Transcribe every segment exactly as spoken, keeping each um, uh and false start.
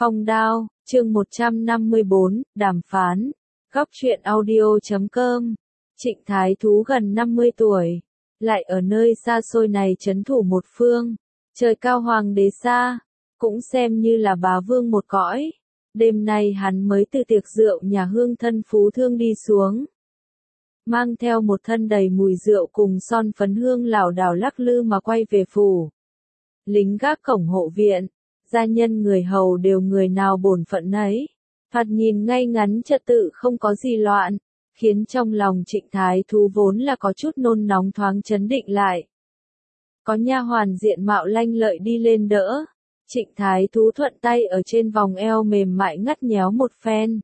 Phong đao, chương một trăm năm mươi bốn, đàm phán. Góc truyện audio chấm com. Trịnh Thái Thú gần năm mươi tuổi, lại ở nơi xa xôi này trấn thủ một phương, trời cao hoàng đế xa, cũng xem như là bá vương một cõi. Đêm nay hắn mới từ tiệc rượu nhà hương thân phú thương đi xuống, mang theo một thân đầy mùi rượu cùng son phấn hương lảo đảo lắc lư mà quay về phủ. Lính gác cổng hộ viện, gia nhân người hầu đều người nào bổn phận nấy, thoạt nhìn ngay ngắn trật tự không có gì loạn, khiến trong lòng Trịnh Thái Thú vốn là có chút nôn nóng thoáng chấn định lại. Có nha hoàn diện mạo lanh lợi đi lên đỡ, Trịnh Thái Thú thuận tay ở trên vòng eo mềm mại ngắt nhéo một phen.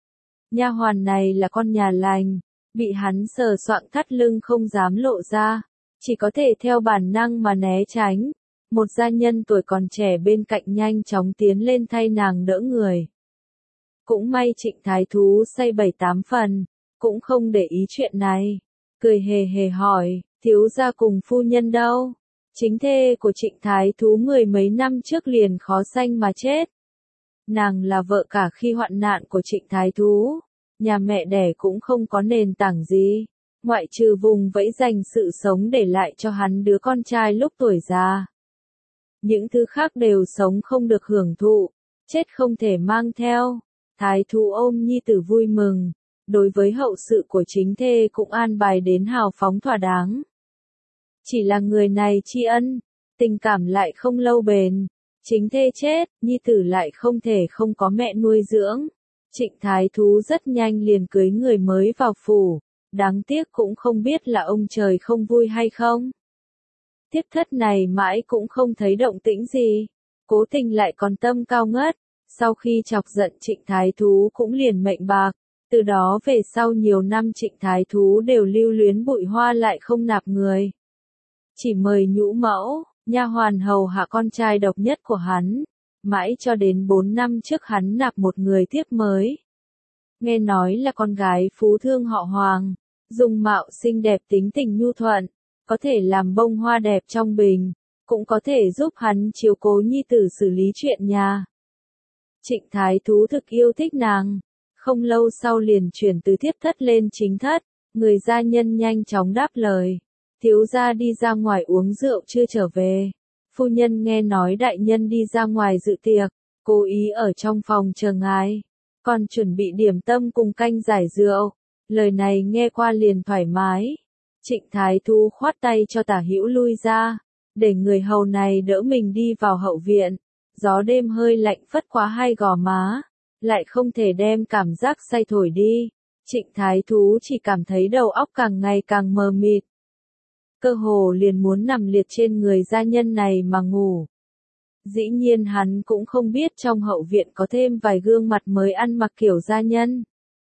Nha hoàn này là con nhà lành, bị hắn sờ soạng thắt lưng không dám lộ ra, chỉ có thể theo bản năng mà né tránh. Một gia nhân tuổi còn trẻ bên cạnh nhanh chóng tiến lên thay nàng đỡ người. Cũng may Trịnh Thái Thú say bảy tám phần, cũng không để ý chuyện này, cười hề hề hỏi, thiếu gia cùng phu nhân đâu? Chính thê của Trịnh Thái Thú mười mấy năm trước liền khó sanh mà chết. Nàng là vợ cả khi hoạn nạn của Trịnh Thái Thú, nhà mẹ đẻ cũng không có nền tảng gì, ngoại trừ vùng vẫy dành sự sống để lại cho hắn đứa con trai lúc tuổi già. Những thứ khác đều sống không được hưởng thụ, chết không thể mang theo. Thái Thú ôm nhi tử vui mừng, đối với hậu sự của chính thê cũng an bài đến hào phóng thỏa đáng. Chỉ là người này tri ân, tình cảm lại không lâu bền, chính thê chết, nhi tử lại không thể không có mẹ nuôi dưỡng. Trịnh Thái Thú rất nhanh liền cưới người mới vào phủ, đáng tiếc cũng không biết là ông trời không vui hay không. Thiếp thất này mãi cũng không thấy động tĩnh gì, cố tình lại còn tâm cao ngất, sau khi chọc giận Trịnh Thái Thú cũng liền mệnh bạc, từ đó về sau nhiều năm Trịnh Thái Thú đều lưu luyến bụi hoa lại không nạp người. Chỉ mời nhũ mẫu, nha hoàn hầu hạ con trai độc nhất của hắn, mãi cho đến bốn năm trước hắn nạp một người tiếp mới. Nghe nói là con gái phú thương họ Hoàng, dung mạo xinh đẹp tính tình nhu thuận, có thể làm bông hoa đẹp trong bình, cũng có thể giúp hắn chiếu cố nhi tử xử lý chuyện nhà. Trịnh Thái Thú thực yêu thích nàng, không lâu sau liền chuyển từ thiếp thất lên chính thất, người gia nhân nhanh chóng đáp lời. Thiếu gia đi ra ngoài uống rượu chưa trở về, phu nhân nghe nói đại nhân đi ra ngoài dự tiệc, cố ý ở trong phòng chờ ngài, còn chuẩn bị điểm tâm cùng canh giải rượu. Lời này nghe qua liền thoải mái. Trịnh Thái Thú khoát tay cho Tả Hữu lui ra, để người hầu này đỡ mình đi vào hậu viện. Gió đêm hơi lạnh phất qua hai gò má, lại không thể đem cảm giác say thổi đi. Trịnh Thái Thú chỉ cảm thấy đầu óc càng ngày càng mờ mịt, cơ hồ liền muốn nằm liệt trên người gia nhân này mà ngủ. Dĩ nhiên hắn cũng không biết trong hậu viện có thêm vài gương mặt mới ăn mặc kiểu gia nhân.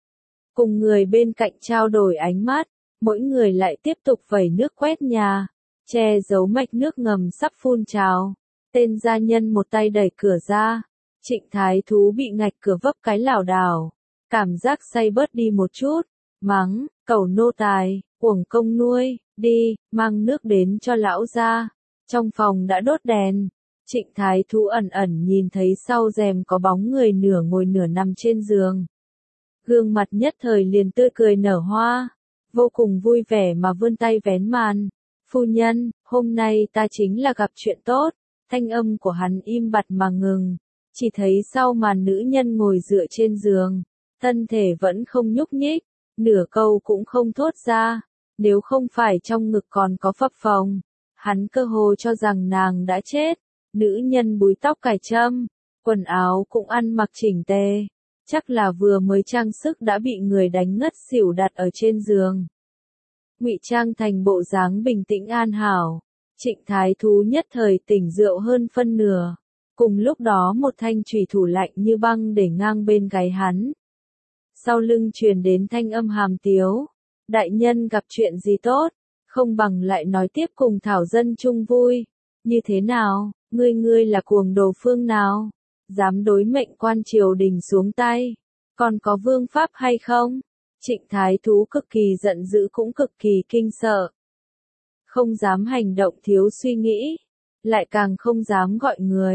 Cùng người bên cạnh trao đổi ánh mắt, mỗi người lại tiếp tục vẩy nước quét nhà, che giấu mạch nước ngầm sắp phun trào. Tên gia nhân một tay đẩy cửa ra, Trịnh Thái Thú bị ngạch cửa vấp cái lảo đảo, cảm giác say bớt đi một chút, mắng, cẩu nô tài, uổng công nuôi, đi, mang nước đến cho lão gia. Trong phòng đã đốt đèn, Trịnh Thái Thú ẩn ẩn nhìn thấy sau rèm có bóng người nửa ngồi nửa nằm trên giường. Gương mặt nhất thời liền tươi cười nở hoa, vô cùng vui vẻ mà vươn tay vén màn. Phu nhân, hôm nay ta chính là gặp chuyện tốt. Thanh âm của hắn im bặt mà ngừng, chỉ thấy sau màn nữ nhân ngồi dựa trên giường, thân thể vẫn không nhúc nhích, nửa câu cũng không thốt ra. Nếu không phải trong ngực còn có phập phồng, hắn cơ hồ cho rằng nàng đã chết. Nữ nhân búi tóc cài trâm, quần áo cũng ăn mặc chỉnh tề, chắc là vừa mới trang sức đã bị người đánh ngất xỉu đặt ở trên giường. Ngụy trang thành bộ dáng bình tĩnh an hảo, Trịnh Thái Thú nhất thời tỉnh rượu hơn phân nửa. Cùng lúc đó một thanh chùy thủ lạnh như băng để ngang bên gáy hắn. Sau lưng truyền đến thanh âm hàm tiếu. Đại nhân gặp chuyện gì tốt, không bằng lại nói tiếp cùng thảo dân chung vui. Như thế nào, ngươi ngươi là cuồng đồ phương nào? Dám đối mệnh quan triều đình xuống tay, còn có vương pháp hay không? Trịnh Thái Thú cực kỳ giận dữ cũng cực kỳ kinh sợ. Không dám hành động thiếu suy nghĩ, lại càng không dám gọi người.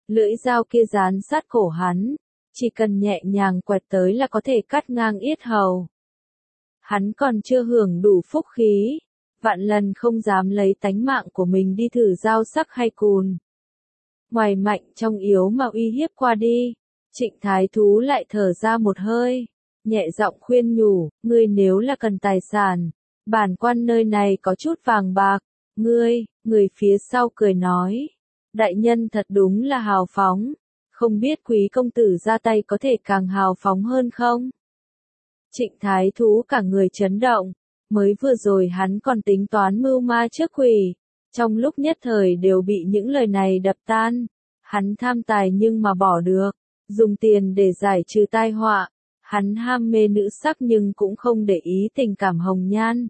Lưỡi dao kia dán sát cổ hắn, chỉ cần nhẹ nhàng quẹt tới là có thể cắt ngang yết hầu. Hắn còn chưa hưởng đủ phúc khí, vạn lần không dám lấy tánh mạng của mình đi thử dao sắc hay cùn. Ngoài mạnh trong yếu mà uy hiếp qua đi, Trịnh Thái Thú lại thở ra một hơi, nhẹ giọng khuyên nhủ, ngươi nếu là cần tài sản, bản quan nơi này có chút vàng bạc, ngươi, người phía sau cười nói, đại nhân thật đúng là hào phóng, không biết quý công tử ra tay có thể càng hào phóng hơn không? Trịnh Thái Thú cả người chấn động, mới vừa rồi hắn còn tính toán mưu ma trước quỷ, trong lúc nhất thời đều bị những lời này đập tan, hắn tham tài nhưng mà bỏ được, dùng tiền để giải trừ tai họa, hắn ham mê nữ sắc nhưng cũng không để ý tình cảm hồng nhan.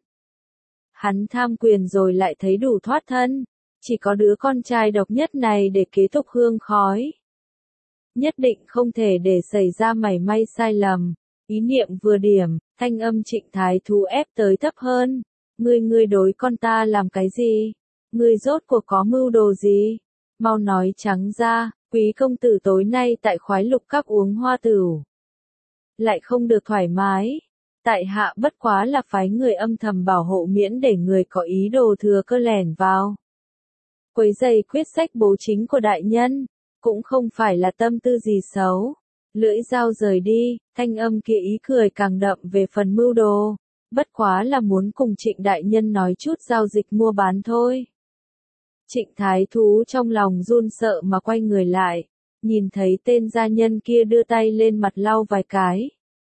Hắn tham quyền rồi lại thấy đủ thoát thân, chỉ có đứa con trai độc nhất này để kế tục hương khói. Nhất định không thể để xảy ra mảy may sai lầm. Ý niệm vừa điểm, thanh âm Trịnh Thái Thú ép tới thấp hơn. Ngươi ngươi đối con ta làm cái gì? Ngươi rốt cuộc có mưu đồ gì? Mau nói trắng ra, quý công tử tối nay tại khoái lục các uống hoa tửu. Lại không được thoải mái. Tại hạ bất quá là phái người âm thầm bảo hộ miễn để người có ý đồ thừa cơ lẻn vào. Quấy giày quyết sách bố chính của đại nhân, cũng không phải là tâm tư gì xấu. Lưỡi dao rời đi, thanh âm kia ý cười càng đậm về phần mưu đồ, bất quá là muốn cùng Trịnh đại nhân nói chút giao dịch mua bán thôi. Trịnh Thái Thú trong lòng run sợ mà quay người lại, nhìn thấy tên gia nhân kia đưa tay lên mặt lau vài cái.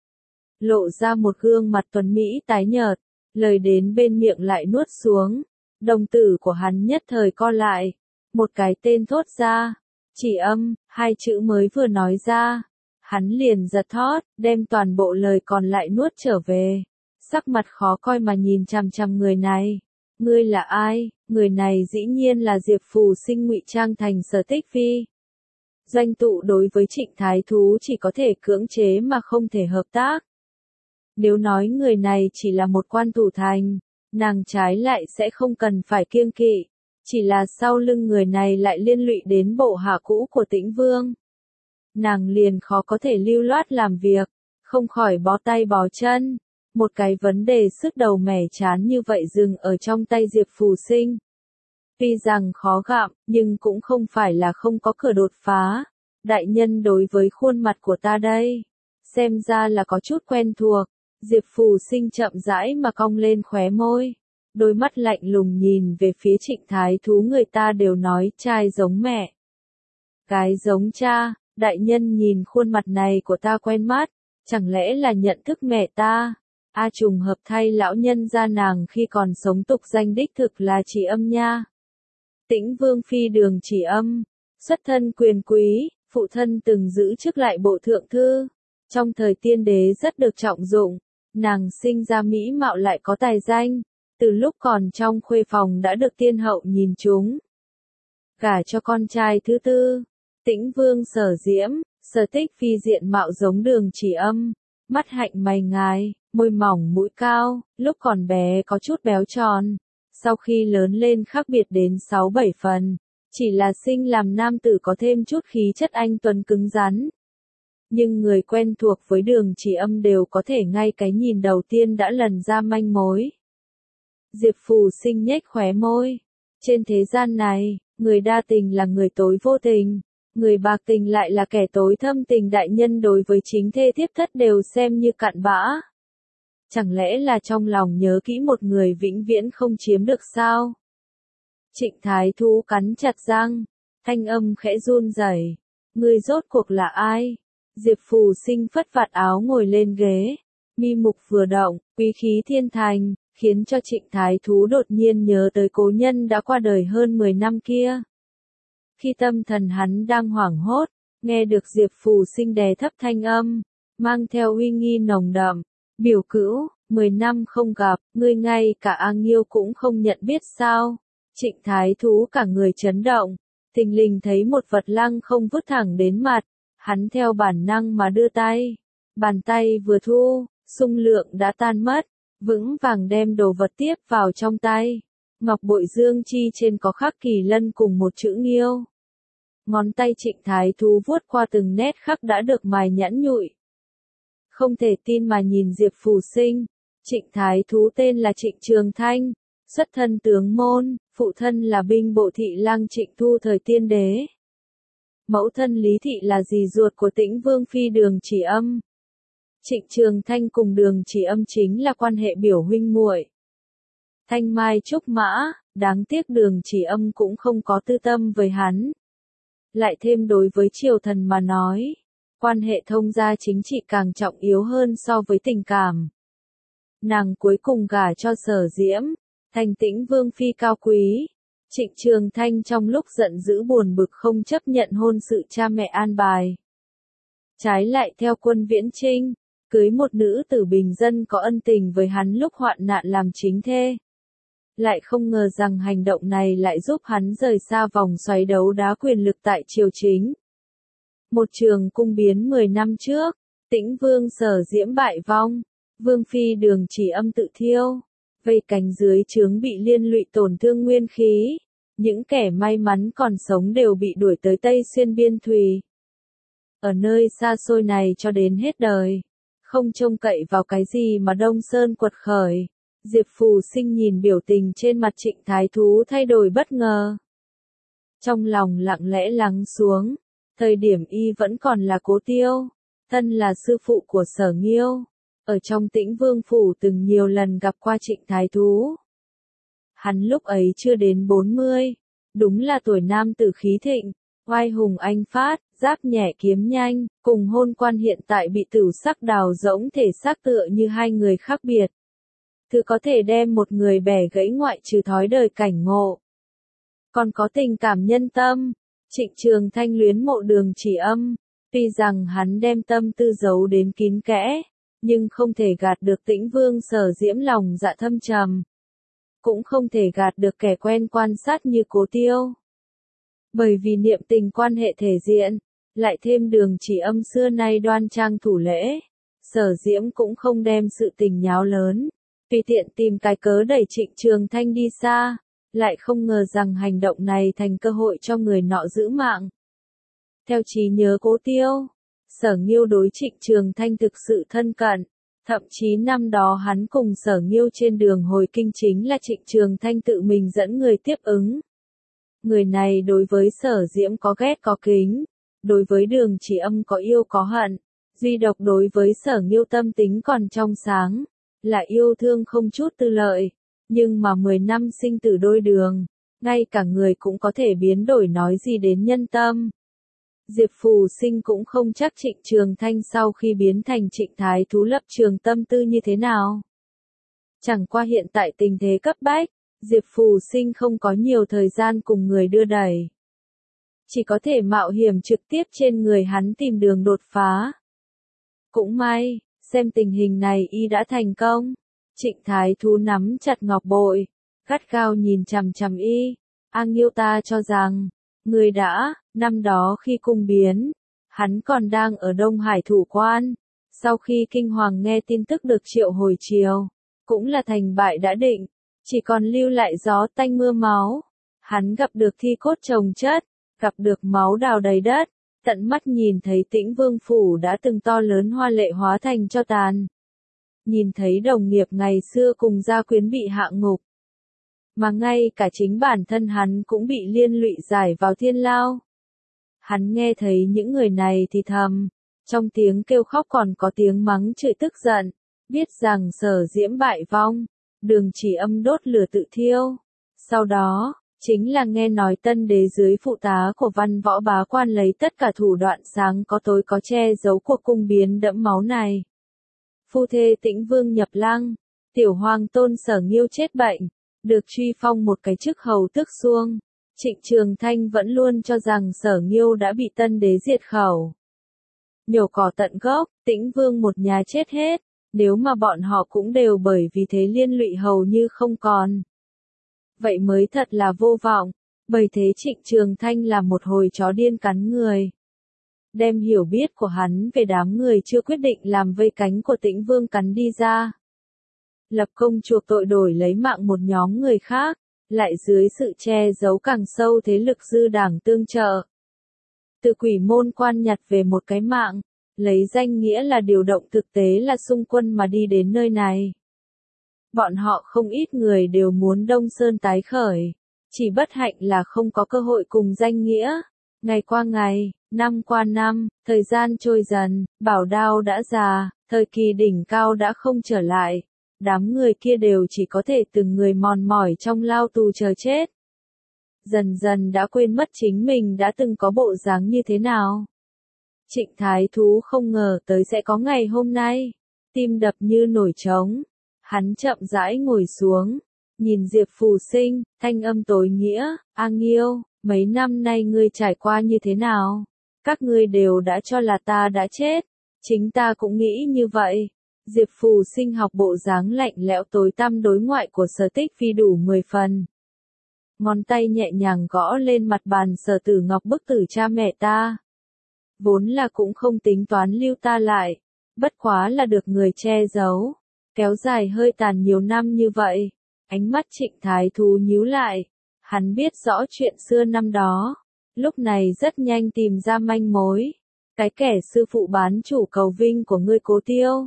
Lộ ra một gương mặt tuấn mỹ tái nhợt, lời đến bên miệng lại nuốt xuống, đồng tử của hắn nhất thời co lại, một cái tên thốt ra, chỉ âm, hai chữ mới vừa nói ra. Hắn liền giật thót, đem toàn bộ lời còn lại nuốt trở về. Sắc mặt khó coi mà nhìn chằm chằm người này. Ngươi là ai? Người này dĩ nhiên là Diệp Phù Sinh ngụy trang thành Sở Tích Phi. Doanh tụ đối với Trịnh Thái Thú chỉ có thể cưỡng chế mà không thể hợp tác. Nếu nói người này chỉ là một quan thủ thành, nàng trái lại sẽ không cần phải kiêng kỵ. Chỉ là sau lưng người này lại liên lụy đến bộ hạ cũ của Tĩnh Vương. Nàng liền khó có thể lưu loát làm việc, không khỏi bó tay bó chân. Một cái vấn đề sức đầu mẻ chán như vậy dừng ở trong tay Diệp Phù Sinh. Tuy rằng khó gặm, nhưng cũng không phải là không có cửa đột phá. Đại nhân đối với khuôn mặt của ta đây, xem ra là có chút quen thuộc. Diệp Phù Sinh chậm rãi mà cong lên khóe môi, đôi mắt lạnh lùng nhìn về phía Trịnh Thái Thú, người ta đều nói trai giống mẹ, cái giống cha. Đại nhân nhìn khuôn mặt này của ta quen mắt, chẳng lẽ là nhận thức mẹ ta? A trùng hợp thay lão nhân gia nàng khi còn sống tục danh đích thực là Chỉ Âm nha. Tĩnh Vương phi Đường Chỉ Âm, xuất thân quyền quý, phụ thân từng giữ chức lại bộ thượng thư, trong thời tiên đế rất được trọng dụng, nàng sinh ra mỹ mạo lại có tài danh, từ lúc còn trong khuê phòng đã được tiên hậu nhìn trúng. Gả cho con trai thứ tư, Tĩnh Vương Sở Diễm, Sở Tích Phi diện mạo giống Đường Chỉ Âm, mắt hạnh mày ngài, môi mỏng mũi cao, lúc còn bé có chút béo tròn, sau khi lớn lên khác biệt đến sáu bảy phần, chỉ là sinh làm nam tử có thêm chút khí chất anh tuấn cứng rắn. Nhưng người quen thuộc với Đường Chỉ Âm đều có thể ngay cái nhìn đầu tiên đã lần ra manh mối. Diệp Phù Sinh nhếch khóe môi, trên thế gian này, người đa tình là người tối vô tình. Người bạc tình lại là kẻ tối thâm tình, đại nhân đối với chính thê thiếp thất đều xem như cặn bã. Chẳng lẽ là trong lòng nhớ kỹ một người vĩnh viễn không chiếm được sao? Trịnh Thái Thú cắn chặt răng, thanh âm khẽ run rẩy. Ngươi rốt cuộc là ai? Diệp Phù Sinh phất vạt áo ngồi lên ghế, mi mục vừa động, quý khí thiên thành, khiến cho Trịnh Thái Thú đột nhiên nhớ tới cố nhân đã qua đời hơn mười năm kia. Khi tâm thần hắn đang hoảng hốt, nghe được Diệp Phù Sinh đè thấp thanh âm, mang theo uy nghi nồng đậm, biểu cữu, mười năm không gặp, ngươi ngay cả A Nghiêu cũng không nhận biết sao? Trịnh Thái Thú cả người chấn động, thình lình thấy một vật lăng không vút thẳng đến mặt, hắn theo bản năng mà đưa tay, bàn tay vừa thu, xung lượng đã tan mất, vững vàng đem đồ vật tiếp vào trong tay. Ngọc bội dương chi trên có khắc kỳ lân cùng một chữ Nghiêu. Ngón tay Trịnh Thái Thú vuốt qua từng nét khắc đã được mài nhẵn nhụi. Không thể tin mà nhìn Diệp Phù Sinh. Trịnh Thái Thú tên là Trịnh Trường Thanh, xuất thân tướng môn, phụ thân là binh bộ thị lang Trịnh Thu thời tiên đế. Mẫu thân Lý Thị là dì ruột của Tĩnh Vương Phi Đường Chỉ Âm. Trịnh Trường Thanh cùng Đường Chỉ Âm chính là quan hệ biểu huynh muội. Thanh mai trúc mã, đáng tiếc Đường Chỉ Âm cũng không có tư tâm với hắn. Lại thêm đối với triều thần mà nói, quan hệ thông gia chính trị càng trọng yếu hơn so với tình cảm. Nàng cuối cùng gả cho Sở Diễm, thành Tĩnh Vương Phi cao quý. Trịnh Trường Thanh trong lúc giận dữ buồn bực không chấp nhận hôn sự cha mẹ an bài. Trái lại theo Quân Viễn Chinh, cưới một nữ tử bình dân có ân tình với hắn lúc hoạn nạn làm chính thê. Lại không ngờ rằng hành động này lại giúp hắn rời xa vòng xoáy đấu đá quyền lực tại triều chính. Một trường cung biến mười năm trước, Tĩnh Vương Sở Diễm bại vong, Vương Phi Đường Chỉ Âm tự thiêu, vây cánh dưới trướng bị liên lụy tổn thương nguyên khí, những kẻ may mắn còn sống đều bị đuổi tới Tây Xuyên Biên Thùy. Ở nơi xa xôi này cho đến hết đời, không trông cậy vào cái gì mà Đông Sơn quật khởi. Diệp Phù Sinh nhìn biểu tình trên mặt Trịnh Thái Thú thay đổi bất ngờ. Trong lòng lặng lẽ lắng xuống, thời điểm y vẫn còn là Cố Tiêu, thân là sư phụ của Sở Nghiêu, ở trong Tĩnh Vương Phủ từng nhiều lần gặp qua Trịnh Thái Thú. Hắn lúc ấy chưa đến bốn mươi, đúng là tuổi nam tử khí thịnh, oai hùng anh phát, giáp nhẹ kiếm nhanh, cùng hôn quan hiện tại bị tử sắc đào rỗng thể xác tựa như hai người khác biệt. Thứ có thể đem một người bẻ gãy ngoại trừ thói đời cảnh ngộ. Còn có tình cảm nhân tâm, Trịnh Trường Thanh luyến mộ Đường Chỉ Âm, tuy rằng hắn đem tâm tư giấu đến kín kẽ, nhưng không thể gạt được Tĩnh Vương Sở Diễm lòng dạ thâm trầm. Cũng không thể gạt được kẻ quen quan sát như Cố Tiêu. Bởi vì niệm tình quan hệ thể diện, lại thêm Đường Chỉ Âm xưa nay đoan trang thủ lễ, Sở Diễm cũng không đem sự tình nháo lớn, tùy tiện tìm cái cớ đẩy Trịnh Trường Thanh đi xa, lại không ngờ rằng hành động này thành cơ hội cho người nọ giữ mạng. Theo trí nhớ Cố Tiêu, Sở Nghiêu đối Trịnh Trường Thanh thực sự thân cận, thậm chí năm đó hắn cùng Sở Nghiêu trên đường hồi kinh chính là Trịnh Trường Thanh tự mình dẫn người tiếp ứng. Người này đối với Sở Diễm có ghét có kính, đối với Đường Chỉ Âm có yêu có hận, duy độc đối với Sở Nghiêu tâm tính còn trong sáng, là yêu thương không chút tư lợi, nhưng mà mười năm sinh tử đôi đường, ngay cả người cũng có thể biến đổi nói gì đến nhân tâm. Diệp Phù Sinh cũng không chắc Trịnh Trường Thanh sau khi biến thành Trịnh Thái Thú lập trường tâm tư như thế nào. Chẳng qua hiện tại tình thế cấp bách, Diệp Phù Sinh không có nhiều thời gian cùng người đưa đẩy. Chỉ có thể mạo hiểm trực tiếp trên người hắn tìm đường đột phá. Cũng may, xem tình hình này y đã thành công. Trịnh Thái Thú nắm chặt ngọc bội, gắt gao nhìn chằm chằm y. A Nghiêu ta cho rằng, người đã, năm đó khi cung biến, hắn còn đang ở Đông Hải thủ quan. Sau khi kinh hoàng nghe tin tức được triệu hồi triều, cũng là thành bại đã định, chỉ còn lưu lại gió tanh mưa máu. Hắn gặp được thi cốt chồng chất, gặp được máu đào đầy đất, tận mắt nhìn thấy Tĩnh Vương Phủ đã từng to lớn hoa lệ hóa thành cho tàn. Nhìn thấy đồng nghiệp ngày xưa cùng gia quyến bị hạ ngục. Mà ngay cả chính bản thân hắn cũng bị liên lụy giải vào thiên lao. Hắn nghe thấy những người này thì thầm, trong tiếng kêu khóc còn có tiếng mắng chửi tức giận, biết rằng Sở Diễm bại vong, Đường Chỉ Âm đốt lửa tự thiêu. Sau đó, chính là nghe nói tân đế dưới phụ tá của Văn Võ bá quan lấy tất cả thủ đoạn sáng có tối có che giấu cuộc cung biến đẫm máu này. Phu thê Tĩnh Vương nhập lăng, tiểu hoàng tôn Sở Nghiêu chết bệnh, được truy phong một cái chức hầu tước xuông. Trịnh Trường Thanh vẫn luôn cho rằng Sở Nghiêu đã bị tân đế diệt khẩu. Nhổ cỏ tận gốc, Tĩnh Vương một nhà chết hết, nếu mà bọn họ cũng đều bởi vì thế liên lụy hầu như không còn. Vậy mới thật là vô vọng, bởi thế Trịnh Trường Thanh là một hồi chó điên cắn người. Đem hiểu biết của hắn về đám người chưa quyết định làm vây cánh của Tĩnh Vương cắn đi ra. Lập công chuộc tội đổi lấy mạng một nhóm người khác, lại dưới sự che giấu càng sâu thế lực dư đảng tương trợ. từ quỷ môn quan nhặt về một cái mạng, lấy danh nghĩa là điều động thực tế là xung quân mà đi đến nơi này. Bọn họ không ít người đều muốn Đông Sơn tái khởi, chỉ bất hạnh là không có cơ hội cùng danh nghĩa. Ngày qua ngày, năm qua năm, thời gian trôi dần, Bảo Đao đã già, thời kỳ đỉnh cao đã không trở lại. Đám người kia đều chỉ có thể từng người mòn mỏi trong lao tù chờ chết. Dần dần đã quên mất chính mình đã từng có bộ dáng như thế nào. Trịnh Thái Thú không ngờ tới sẽ có ngày hôm nay. Tim đập như nổi trống. Hắn chậm rãi ngồi xuống. Nhìn Diệp Phù Sinh, thanh âm tối nghĩa, A Nghiêu, mấy năm nay ngươi trải qua như thế nào? Các ngươi đều đã cho là ta đã chết. Chính ta cũng nghĩ như vậy. Diệp Phù Sinh học bộ dáng lạnh lẽo tối tăm đối ngoại của Sở Tích Phi đủ mười phần. Ngón tay nhẹ nhàng gõ lên mặt bàn Sở Tử Ngọc bức tử cha mẹ ta. Vốn là cũng không tính toán lưu ta lại, bất quá là được người che giấu, kéo dài hơi tàn nhiều năm như vậy. Ánh mắt Trịnh Thái Thú nhíu lại, hắn biết rõ chuyện xưa năm đó, lúc này rất nhanh tìm ra manh mối. Cái kẻ sư phụ bán chủ cầu vinh của ngươi Cố Tiêu.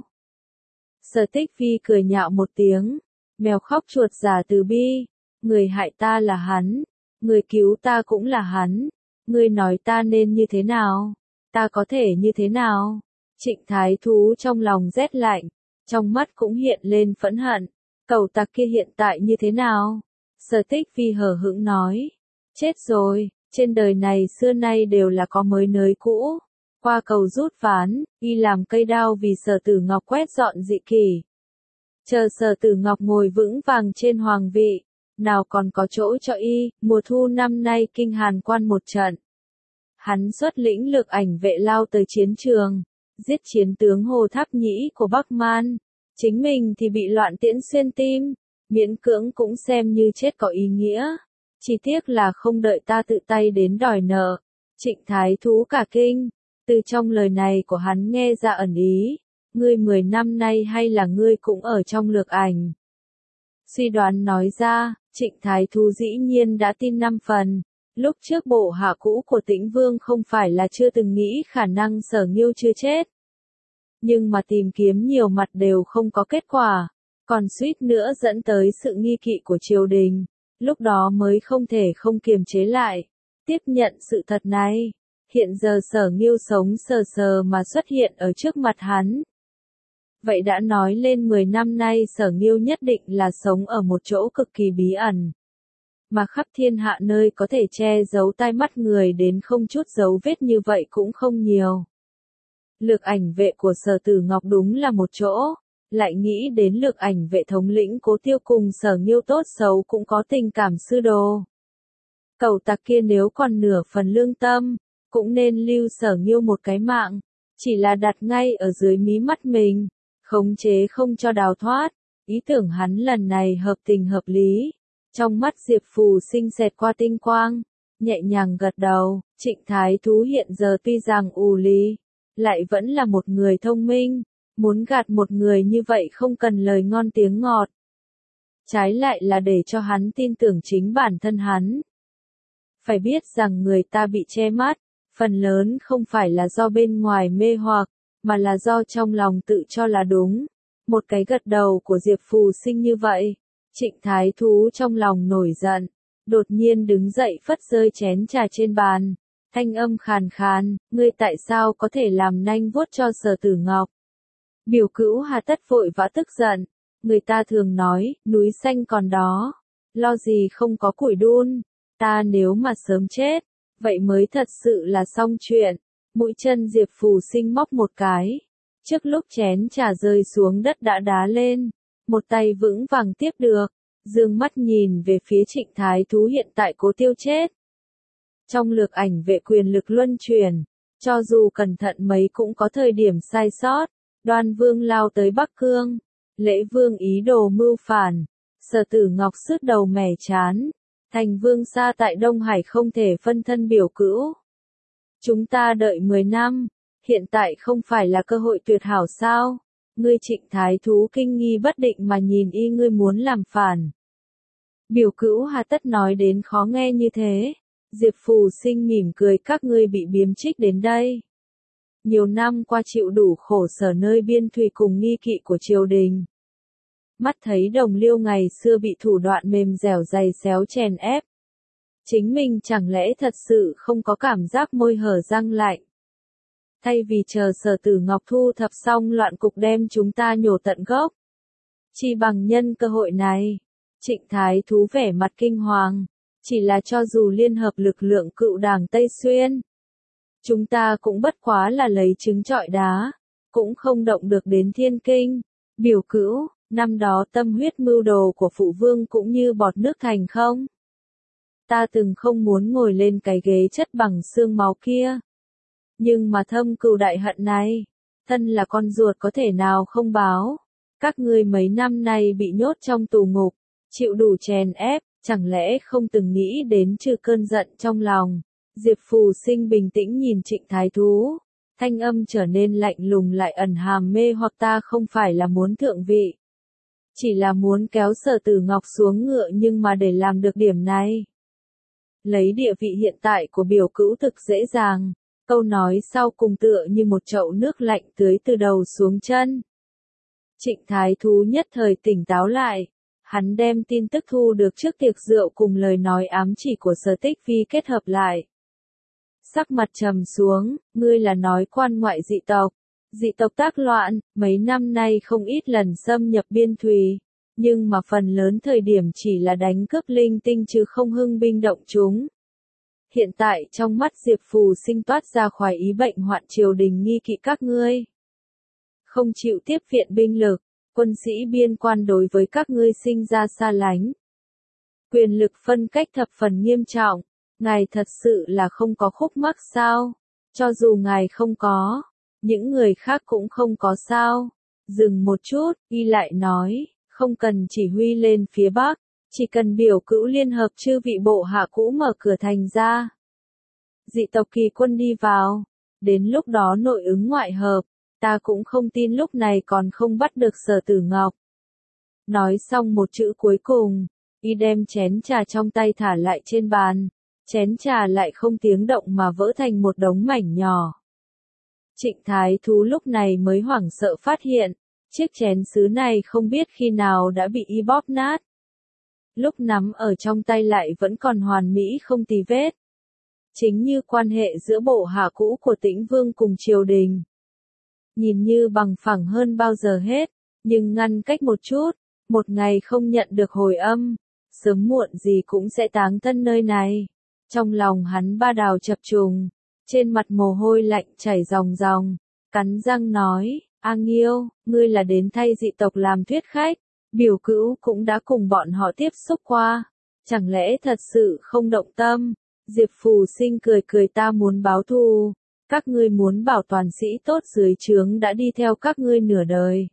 Sở Tích Phi cười nhạo một tiếng, mèo khóc chuột giả từ bi, người hại ta là hắn, người cứu ta cũng là hắn, ngươi nói ta nên như thế nào, ta có thể như thế nào? Trịnh Thái Thú trong lòng rét lạnh, trong mắt cũng hiện lên phẫn hận, cầu tặc kia hiện tại như thế nào? Sở Tích Phi hờ hững nói, chết rồi, trên đời này xưa nay đều là có mới nới cũ. Qua cầu rút ván, y làm cây đao vì Sở Tử Ngọc quét dọn dị kỷ. Chờ Sở Tử Ngọc ngồi vững vàng trên hoàng vị, nào còn có chỗ cho y, mùa thu năm nay kinh hàn quan một trận. Hắn xuất lĩnh lược ảnh vệ lao tới chiến trường, giết chiến tướng Hồ Tháp Nhĩ của Bắc Man, chính mình thì bị loạn tiễn xuyên tim, miễn cưỡng cũng xem như chết có ý nghĩa. Chỉ tiếc là không đợi ta tự tay đến đòi nợ. Trịnh Thái Thú cả kinh. Từ trong lời này của hắn nghe ra ẩn ý, ngươi mười năm nay hay là ngươi cũng ở trong lược ảnh. Suy đoán nói ra, Trịnh Thái Thú dĩ nhiên đã tin năm phần, lúc trước bộ hạ cũ của Tĩnh Vương không phải là chưa từng nghĩ khả năng Sở Nghiêu chưa chết. Nhưng mà tìm kiếm nhiều mặt đều không có kết quả, còn suýt nữa dẫn tới sự nghi kỵ của triều đình, lúc đó mới không thể không kiềm chế lại, tiếp nhận sự thật này. Hiện giờ Sở Nghiêu sống sờ sờ mà xuất hiện ở trước mặt hắn. Vậy đã nói lên mười năm nay Sở Nghiêu nhất định là sống ở một chỗ cực kỳ bí ẩn. Mà khắp thiên hạ nơi có thể che giấu tai mắt người đến không chút dấu vết như vậy cũng không nhiều. Lược ảnh vệ của Sở Tử Ngọc đúng là một chỗ, lại nghĩ đến lược ảnh vệ thống lĩnh Cố Tiêu cùng Sở Nghiêu tốt xấu cũng có tình cảm sư đồ. Cẩu tặc kia nếu còn nửa phần lương tâm, cũng nên lưu Sở Nghiêu một cái mạng, chỉ là đặt ngay ở dưới mí mắt mình, khống chế không cho đào thoát. Ý tưởng hắn lần này hợp tình hợp lý. Trong mắt Diệp Phù Sinh xẹt qua tinh quang, nhẹ nhàng gật đầu. Trịnh Thái Thú hiện giờ tuy rằng ù lì, lại vẫn là một người thông minh, muốn gạt một người như vậy không cần lời ngon tiếng ngọt. Trái lại là để cho hắn tin tưởng chính bản thân hắn. Phải biết rằng người ta bị che mắt, phần lớn không phải là do bên ngoài mê hoặc, mà là do trong lòng tự cho là đúng. Một cái gật đầu của Diệp Phù Sinh như vậy, Trịnh Thái Thú trong lòng nổi giận, đột nhiên đứng dậy phất rơi chén trà trên bàn, thanh âm khàn khàn, ngươi tại sao có thể làm nanh vuốt cho Sở Tử Ngọc? Biểu Cữu hà tất vội vã tức giận, người ta thường nói, núi xanh còn đó, lo gì không có củi đun, ta nếu mà sớm chết, vậy mới thật sự là xong chuyện. Mũi chân Diệp Phù Sinh móc một cái, trước lúc chén trà rơi xuống đất đã đá lên, một tay vững vàng tiếp được, dương mắt nhìn về phía Trịnh Thái Thú hiện tại Cố Tiêu chết. Trong lược ảnh vệ quyền lực luân chuyển, cho dù cẩn thận mấy cũng có thời điểm sai sót. Đoan Vương lao tới Bắc Cương, Lễ Vương ý đồ mưu phản, Sở Tử Ngọc sứt đầu mẻ chán, Thành Vương xa tại Đông Hải không thể phân thân Biểu Cữu. Chúng ta đợi mười năm, hiện tại không phải là cơ hội tuyệt hảo sao? Ngươi Trịnh Thái Thú kinh nghi bất định mà nhìn y, ngươi muốn làm phản. Biểu Cữu hà tất nói đến khó nghe như thế. Diệp Phù Sinh mỉm cười, các ngươi bị biếm trích đến đây. Nhiều năm qua chịu đủ khổ sở nơi biên thùy cùng nghi kỵ của triều đình. Mắt thấy đồng liêu ngày xưa bị thủ đoạn mềm dẻo dày xéo chèn ép. Chính mình chẳng lẽ thật sự không có cảm giác môi hở răng lạnh. Thay vì chờ Sở Tử Ngọc thu thập xong loạn cục đem chúng ta nhổ tận gốc. Chỉ bằng nhân cơ hội này, Trịnh Thái Thú vẻ mặt kinh hoàng, chỉ là cho dù liên hợp lực lượng cựu đảng Tây Xuyên. Chúng ta cũng bất quá là lấy trứng trọi đá, cũng không động được đến thiên kinh. Biểu cữu, năm đó tâm huyết mưu đồ của phụ vương cũng như bọt nước thành không. Ta từng không muốn ngồi lên cái ghế chất bằng xương máu kia. Nhưng mà thâm cừu đại hận này, thân là con ruột có thể nào không báo. Các ngươi mấy năm nay bị nhốt trong tù ngục, chịu đủ chèn ép, chẳng lẽ không từng nghĩ đến trừ cơn giận trong lòng. Diệp Phù Sinh bình tĩnh nhìn Trịnh Thái Thú, thanh âm trở nên lạnh lùng lại ẩn hàm mê hoặc, ta không phải là muốn thượng vị. Chỉ là muốn kéo Sở Tử Ngọc xuống ngựa, nhưng mà để làm được điểm này. Lấy địa vị hiện tại của biểu cữu thực dễ dàng, câu nói sau cùng tựa như một chậu nước lạnh tưới từ đầu xuống chân. Trịnh Thái Thú nhất thời tỉnh táo lại, hắn đem tin tức thu được trước tiệc rượu cùng lời nói ám chỉ của Sở Tích Phi kết hợp lại. Sắc mặt trầm xuống, ngươi là nói quan ngoại dị tộc. Dị tộc tác loạn, mấy năm nay không ít lần xâm nhập biên thùy, nhưng mà phần lớn thời điểm chỉ là đánh cướp linh tinh chứ không hưng binh động chúng. Hiện tại trong mắt Diệp Phù Sinh toát ra khoái ý, bệnh hoạn triều đình nghi kỵ các ngươi. Không chịu tiếp viện binh lực, quân sĩ biên quan đối với các ngươi sinh ra xa lánh. Quyền lực phân cách thập phần nghiêm trọng, ngài thật sự là không có khúc mắc sao? Cho dù ngài không có, những người khác cũng không có sao. Dừng một chút, y lại nói, không cần chỉ huy lên phía Bắc, chỉ cần biểu cữu liên hợp chư vị bộ hạ cũ mở cửa thành ra. Dị tộc kỳ quân đi vào, đến lúc đó nội ứng ngoại hợp, ta cũng không tin lúc này còn không bắt được Sở Tử Ngọc. Nói xong một chữ cuối cùng, y đem chén trà trong tay thả lại trên bàn, chén trà lại không tiếng động mà vỡ thành một đống mảnh nhỏ. Trịnh Thái Thú lúc này mới hoảng sợ phát hiện, chiếc chén sứ này không biết khi nào đã bị y bóp nát. Lúc nắm ở trong tay lại vẫn còn hoàn mỹ không tì vết. Chính như quan hệ giữa bộ hạ cũ của Tĩnh Vương cùng triều đình. Nhìn như bằng phẳng hơn bao giờ hết, nhưng ngăn cách một chút, một ngày không nhận được hồi âm, sớm muộn gì cũng sẽ táng thân nơi này. Trong lòng hắn ba đào chập trùng, trên mặt mồ hôi lạnh chảy ròng ròng, cắn răng nói, A Nghiêu, ngươi là đến thay dị tộc làm thuyết khách, biểu cữu cũng đã cùng bọn họ tiếp xúc qua, chẳng lẽ thật sự không động tâm? Diệp Phù Sinh cười cười, ta muốn báo thù, các ngươi muốn bảo toàn sĩ tốt dưới trướng đã đi theo các ngươi nửa đời.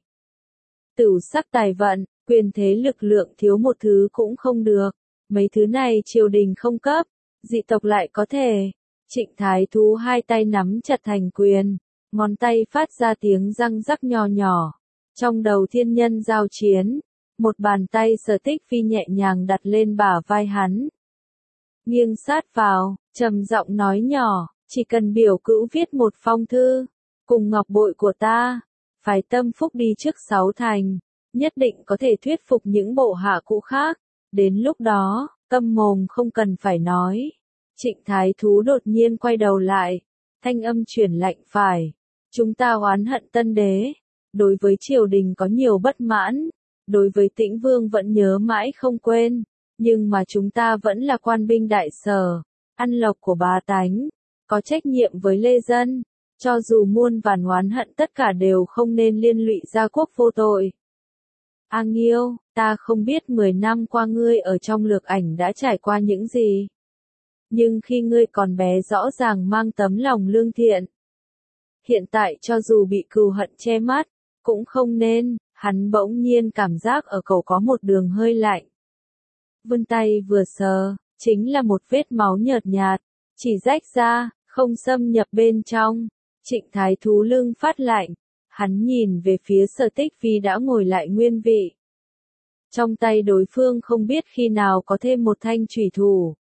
Tửu sắc tài vận, quyền thế lực lượng thiếu một thứ cũng không được, mấy thứ này triều đình không cấp, dị tộc lại có thể. Trịnh Thái Thú hai tay nắm chặt thành quyền, ngón tay phát ra tiếng răng rắc nho nhỏ. Trong đầu thiên nhân giao chiến, một bàn tay Sở Tích Phi nhẹ nhàng đặt lên bả vai hắn. Nghiêng sát vào, trầm giọng nói nhỏ, chỉ cần biểu cữu viết một phong thư, cùng ngọc bội của ta, phải tâm phúc đi trước sáu thành, nhất định có thể thuyết phục những bộ hạ cũ khác. Đến lúc đó, câm mồm không cần phải nói. Trịnh Thái Thú đột nhiên quay đầu lại, thanh âm chuyển lạnh, phải. Chúng ta oán hận tân đế, đối với triều đình có nhiều bất mãn, đối với Tĩnh Vương vẫn nhớ mãi không quên, nhưng mà chúng ta vẫn là quan binh đại sở, ăn lộc của bá tánh, có trách nhiệm với lê dân, cho dù muôn vàn oán hận tất cả đều không nên liên lụy gia quốc vô tội. A Nghiêu, ta không biết mười năm qua ngươi ở trong lược ảnh đã trải qua những gì. Nhưng khi ngươi còn bé rõ ràng mang tấm lòng lương thiện. Hiện tại cho dù bị cừu hận che mắt, cũng không nên, hắn bỗng nhiên cảm giác ở cổ có một đường hơi lạnh. Vươn tay vừa sờ, chính là một vết máu nhợt nhạt, chỉ rách ra, không xâm nhập bên trong. Trịnh Thái Thú lưng phát lạnh, hắn nhìn về phía Sở Tích Phi đã ngồi lại nguyên vị. Trong tay đối phương không biết khi nào có thêm một thanh chủy thủ.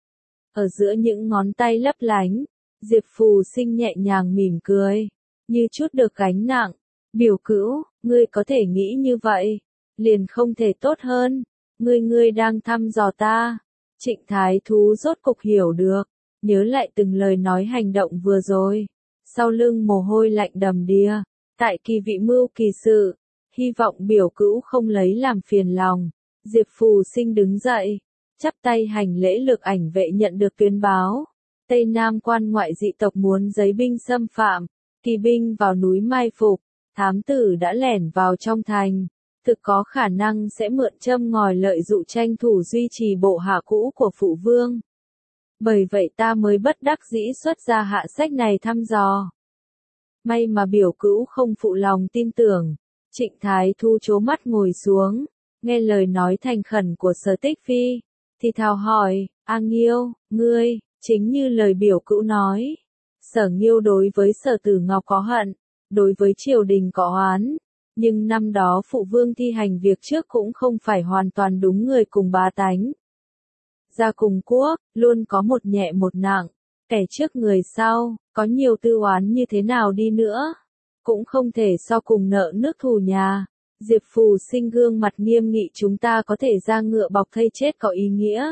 ở giữa những ngón tay lấp lánh, Diệp Phù Sinh nhẹ nhàng mỉm cười, như chút được gánh nặng. Biểu cữu, ngươi có thể nghĩ như vậy, liền không thể tốt hơn, ngươi ngươi đang thăm dò ta. Trịnh Thái Thú rốt cục hiểu được, nhớ lại từng lời nói hành động vừa rồi, sau lưng mồ hôi lạnh đầm đìa, tại kỳ vị mưu kỳ sự, hy vọng biểu cữu không lấy làm phiền lòng. Diệp Phù Sinh đứng dậy, chắp tay hành lễ. Lược Ảnh vệ nhận được tuyên báo, Tây Nam quan ngoại dị tộc muốn giấy binh xâm phạm, kỳ binh vào núi mai phục, thám tử đã lẻn vào trong thành, thực có khả năng sẽ mượn châm ngòi lợi dụ tranh thủ duy trì bộ hạ cũ của phụ vương. Bởi vậy ta mới bất đắc dĩ xuất ra hạ sách này thăm dò. May mà biểu cữu không phụ lòng tin tưởng. Trịnh Thái Thu trố mắt ngồi xuống, nghe lời nói thành khẩn của Sở Tích Phi, thì thào hỏi, A Nghiêu, ngươi, chính như lời biểu cữu nói. Sở Nghiêu đối với Sở Tử Ngọc có hận, đối với triều đình có oán, nhưng năm đó phụ vương thi hành việc trước cũng không phải hoàn toàn đúng người cùng bá tánh. Gia cùng quốc, luôn có một nhẹ một nặng, kẻ trước người sau, có nhiều tư oán như thế nào đi nữa, cũng không thể so cùng nợ nước thù nhà. Diệp Phù Sinh gương mặt nghiêm nghị, chúng ta có thể ra ngựa bọc thây chết có ý nghĩa.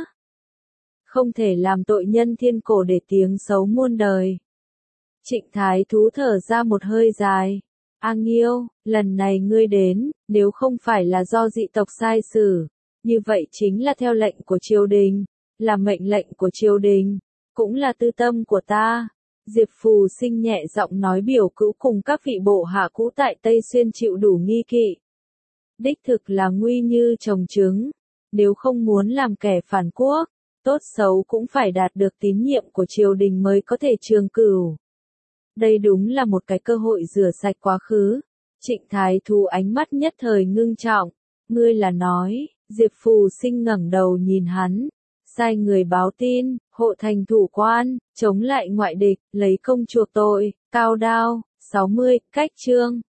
Không thể làm tội nhân thiên cổ để tiếng xấu muôn đời. Trịnh Thái Thú thở ra một hơi dài. A Nghiêu, lần này ngươi đến, nếu không phải là do dị tộc sai xử, như vậy chính là theo lệnh của triều đình, là mệnh lệnh của triều đình, cũng là tư tâm của ta. Diệp Phù Sinh nhẹ giọng nói, biểu cữu cùng các vị bộ hạ cũ tại Tây Xuyên chịu đủ nghi kỵ. Đích thực là nguy như trồng trứng, nếu không muốn làm kẻ phản quốc, tốt xấu cũng phải đạt được tín nhiệm của triều đình mới có thể trường cửu. Đây đúng là một cái cơ hội rửa sạch quá khứ. Trịnh Thái Thú ánh mắt nhất thời ngưng trọng. Ngươi là nói, Diệp Phù Sinh ngẩng đầu nhìn hắn, sai người báo tin, hộ thành thủ quan, chống lại ngoại địch, lấy công chuộc tội, cao đao. sáu mươi, cách chương.